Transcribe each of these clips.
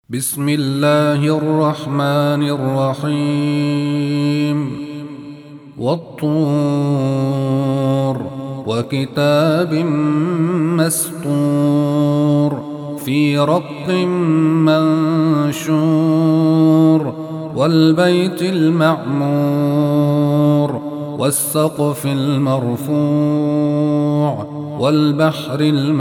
بسم الله الرحمن الرحيم والطور وكتاب مسطور في رق منشور والبيت المعمور والسقف المرفوع والبحر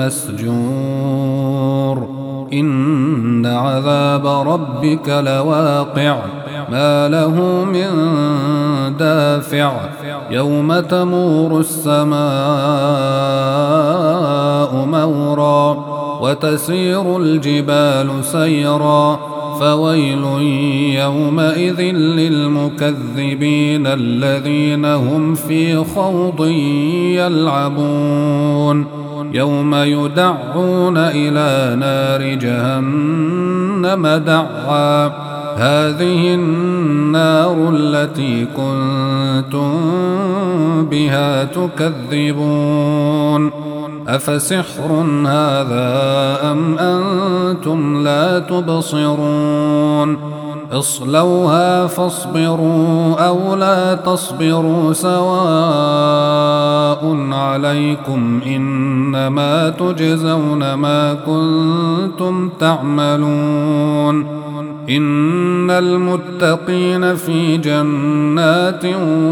المسجور إن عذاب ربك لواقع ما له من دافع يوم تمور السماء مورا وتسير الجبال سيرا فويل يومئذ للمكذبين الذين هم في خوض يلعبون يوم يدعون إلى نار جهنم دعا هذه النار التي كنتم بها تكذبون أفسحر هذا أم أنتم لا تبصرون اصلوها فاصبروا أو لا تصبروا سواء عليكم إنما تجزون ما كنتم تعملون إن المتقين في جنات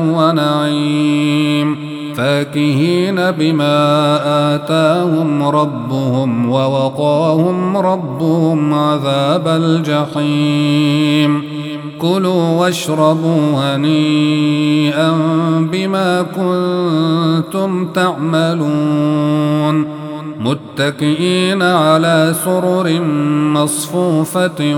ونعيم فاكهين بما آتاهم ربهم ووقاهم ربهم عذاب الجحيم كلوا واشربوا هنيئا بما كنتم تعملون متكئين على سرر مصفوفة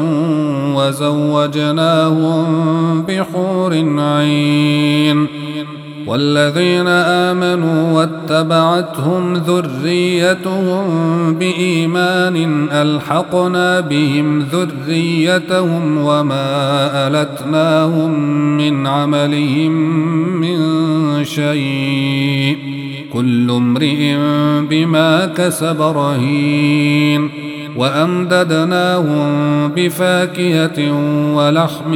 وزوجناهم بحور عين والذين آمنوا واتبعتهم ذريتهم بإيمان ألحقنا بهم ذريتهم وما ألتناهم من عملهم من شيء كل امرئ بما كسب رهين وأمددناهم بفاكهة ولحم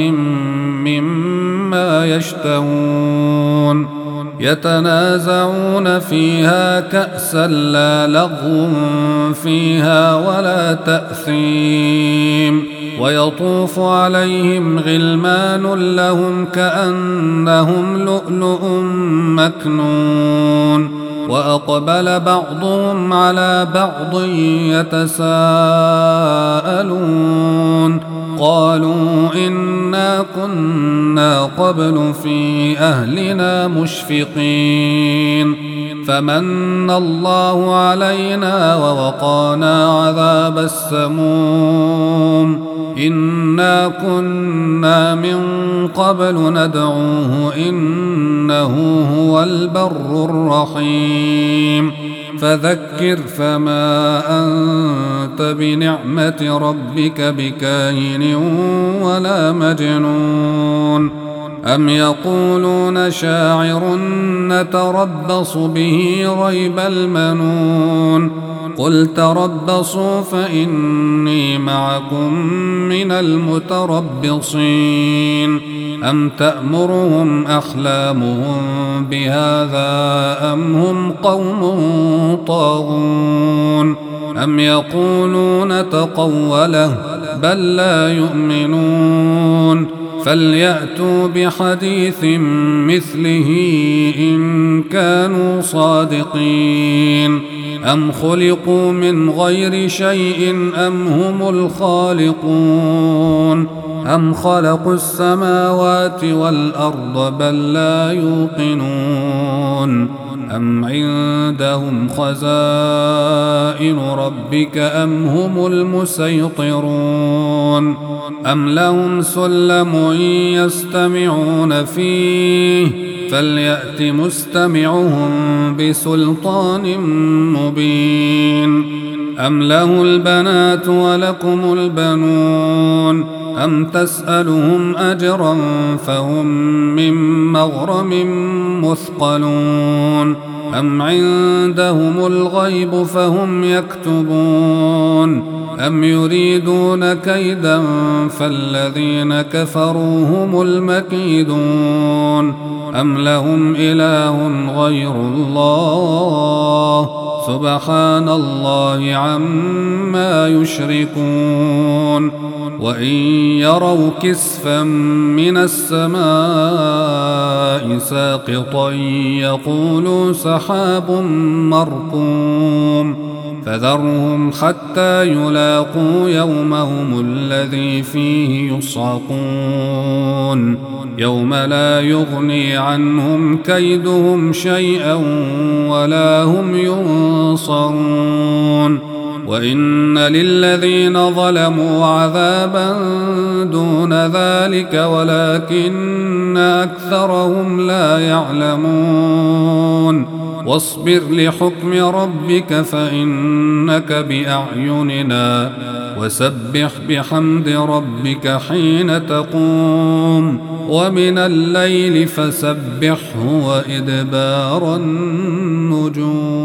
مما يشتهون يتنازعون فيها كأسا لا لغو فيها ولا تأثيم ويطوف عليهم غلمان لهم كأنهم لؤلؤ مكنون وأقبل بعضهم على بعض يتساءلون قالوا إنا كنا قبل في أهلنا مشفقين فمن الله علينا ووقانا عذاب السموم إنا كنا من قبل ندعوه إنه هو البر الرحيم فذكر فما أنت بنعمة ربك بكاهن ولا مجنون أم يقولون شاعر نتربص به ريب المنون قل تربصوا فإني معكم من المتربصين أم تأمرهم أحلامهم بهذا أم هم قوم طاغون أم يقولون تقوله بل لا يؤمنون فليأتوا بحديث مثله إن كانوا صادقين أم خلقوا من غير شيء أم هم الخالقون أم خلقوا السماوات والأرض بل لا يوقنون أم عندهم خزائن ربك أم هم المسيطرون أم لهم سلم يستمعون فيه فليأت مستمعهم بسلطان مبين أم له البنات ولكم البنون أم تسألهم أجرا فهم من مغرم مثقلون أم عندهم الغيب فهم يكتبون أم يريدون كيدا فالذين كفروا هم المكيدون أم لهم إله غير الله سبحان الله عما يشركون وإن يروا كسفا من السماء ساقطا يقولوا سحاب مركوم فذرهم حتى يلاقوا يومهم الذي فيه يصعقون يوم لا يغني عنهم كيدهم شيئا ولا هم ينصرون وإن للذين ظلموا عذابا دون ذلك ولكن أكثرهم لا يعلمون واصبر لحكم ربك فإنك بأعيننا وسبح بحمد ربك حين تقوم ومن الليل فسبحه وإدبار النجوم